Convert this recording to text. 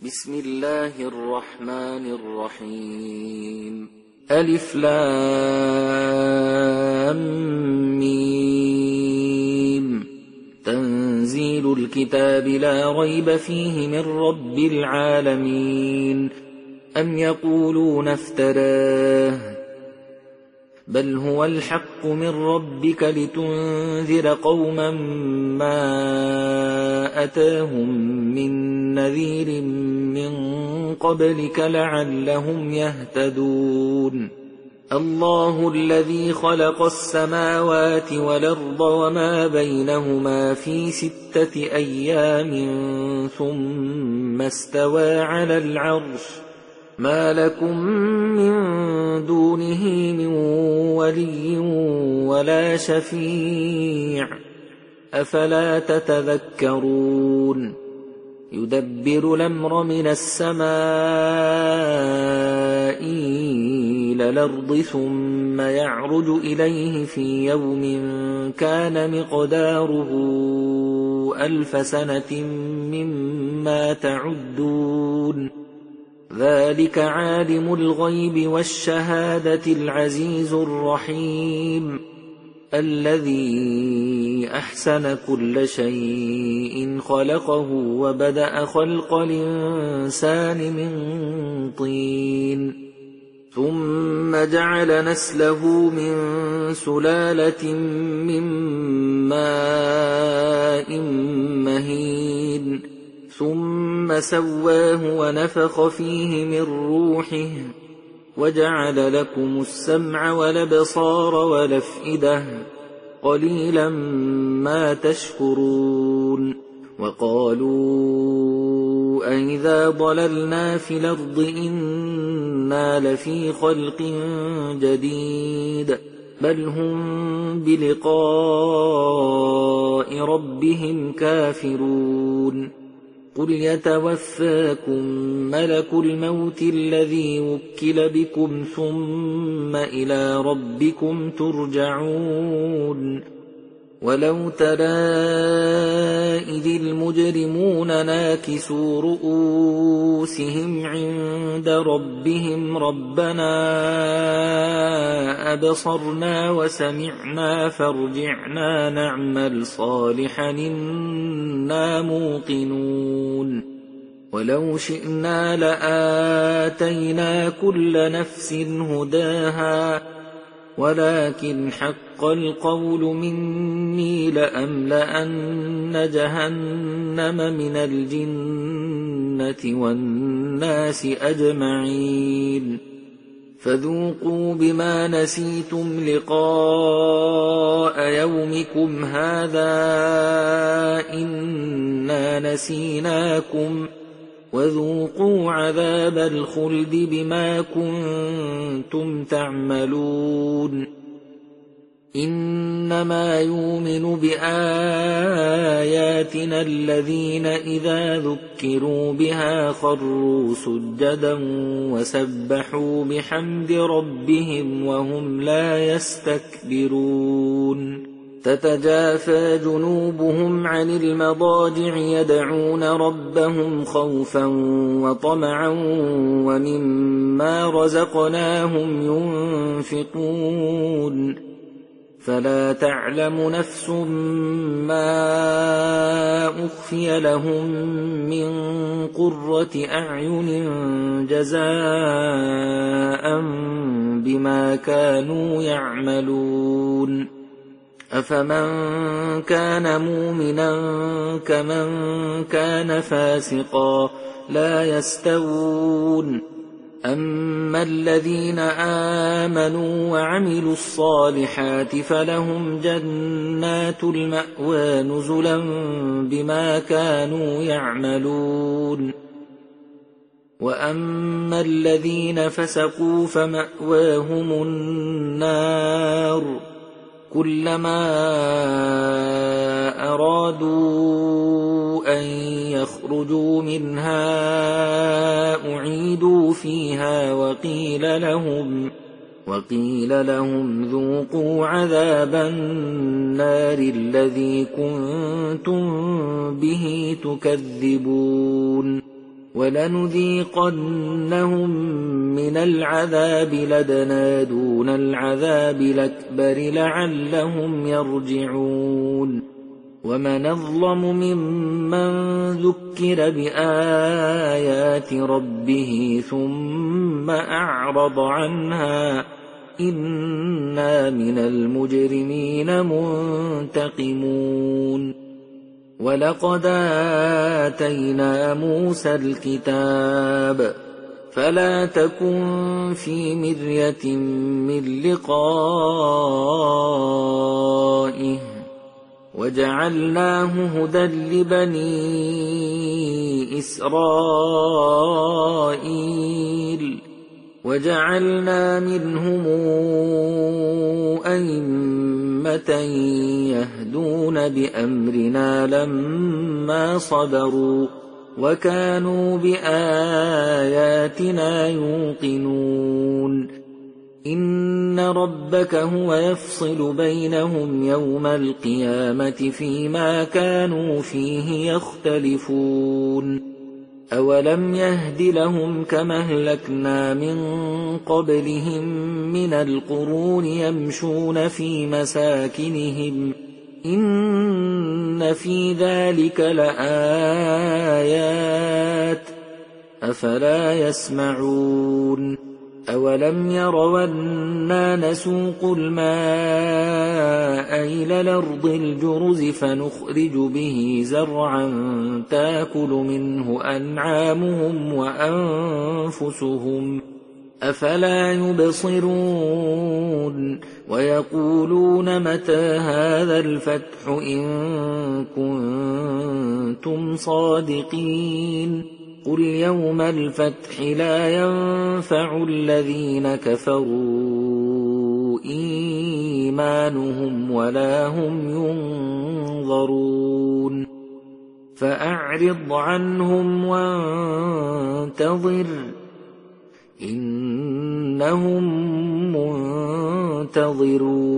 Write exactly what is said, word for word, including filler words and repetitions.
بسم الله الرحمن الرحيم. ألف لام ميم. تنزيل الكتاب لا ريب فيه من رب العالمين. أم يقولون افتراه بل هو الحق من ربك لتنذر قوما ما أتاهم من نذير من قبلك لعلهم يهتدون. الله الذي خلق السماوات والأرض وما بينهما في ستة أيام ثم استوى على العرش ما لكم من دونه من ولي ولا شفيع أفلا تتذكرون. يدبر الأمر من السماء إلى الأرض ثم يعرج إليه في يوم كان مقداره ألف سنة مما تعدون. ذلك عالم الغيب والشهادة العزيز الرحيم الذي أحسن كل شيء خلقه وبدأ خلق الإنسان من طين ثم جعل نسله من سلالة من ماء مهين ثم سواه ونفخ فيه من روحه وجعل لكم السمع والأبصار والأفئدة قليلا ما تشكرون. وقالوا أئذا ضللنا في الأرض إنا لفي خلق جديد بل هم بلقاء ربهم كافرون. قل يتوفاكم ملك الموت الذي وكل بكم ثم إلى ربكم ترجعون. ولو ترى إذ المجرمون ناكسوا رؤوسهم عند ربهم ربنا أبصرنا وسمعنا فارجعنا نعمل صالحا إنا موقنون. ولو شئنا لآتينا كل نفس هداها ولكن حق القول مني لأملأن جهنم من الجنة والناس أجمعين. فذوقوا بما نسيتم لقاء يومكم هذا إنا نسيناكم وذوقوا عذاب الخلد بما كنتم تعملون. إنما يؤمن بآياتنا الذين إذا ذكروا بها خروا سجدا وسبحوا بحمد ربهم وهم لا يستكبرون. تتجافى جنوبهم عن المضاجع يدعون ربهم خوفا وطمعا ومما رزقناهم ينفقون. فلا تعلم نفس ما أخفي لهم من قرة أعين جزاء بما كانوا يعملون. أفمن كان مؤمنا كمن كان فاسقا لا يستوون. أما الذين آمنوا وعملوا الصالحات فلهم جنات المأوى نزلا بما كانوا يعملون. وأما الذين فسقوا فمأواهم النار كلما أرادوا أن يخرجوا منها أعيدوا فيها وقيل لهم وقيل لهم ذوقوا عذاب النار الذي كنتم به تكذبون وَلَنُذِيقَنَّهُم مِّنَ الْعَذَابِ لَدْنَا دُونَ الْعَذَابِ الْأَكْبَرِ لَعَلَّهُمْ يَرْجِعُونَ وَمَنْ أَظْلَمُ مِمَّن ذُكِّرَ بِآيَاتِ رَبِّهِ ثُمَّ أَعْرَضَ عَنْهَا إِنَّا مِنَ الْمُجْرِمِينَ مُنْتَقِمُونَ وَلَقَدْ آتَيْنَا مُوسَى الْكِتَابَ فَلَا تَكُنْ فِي مِرْيَةٍ مِّن لِقَائِهِ وَجَعَلْنَاهُ هُدًى لِبَنِي إِسْرَائِيلَ وَجَعَلْنَا مِنْهُمْ أَئِمَّةً يَهْدُونَ بِأَمْرِنَا لَمَّا صَبَرُوا وَكَانُوا بِآيَاتِنَا يُوقِنُونَ إِنَّ رَبَّكَ هُوَ يَفْصِلُ بَيْنَهُمْ يَوْمَ الْقِيَامَةِ فِيمَا كَانُوا فِيهِ يَخْتَلِفُونَ أَوَلَمْ يَهْدِ لَهُمْ كَمَا أَهْلَكْنَا مِن قَبْلِهِم مِّنَ الْقُرُونِ يَمْشُونَ فِي مَسَاكِنِهِمْ إِنَّ فِي ذَلِكَ لَآيَاتٍ أَفَلَا يَسْمَعُونَ أَوَلَمْ يَرَوْا أَنَّا نَسُوقُ الْمَاءَ إِلَى الْأَرْضِ الْجُرُزِ فَنُخْرِجُ بِهِ زَرْعًا تَأْكُلُ مِنْهُ أَنْعَامُهُمْ وَأَنْفُسُهُمْ أَفَلَا يُبْصِرُونَ وَيَقُولُونَ مَتَى هَذَا الْفَتْحُ إِن كُنتُمْ صَادِقِينَ قُلْ يَوْمَ الْفَتْحِ لَا يَنفَعُ الَّذِينَ كَفَرُوا إِيمَانُهُمْ وَلَا هُمْ يُنظَرُونَ فَأَعْرِضْ عَنْهُمْ وَانتَظِرْ إِنَّهُمْ مُنتَظِرُونَ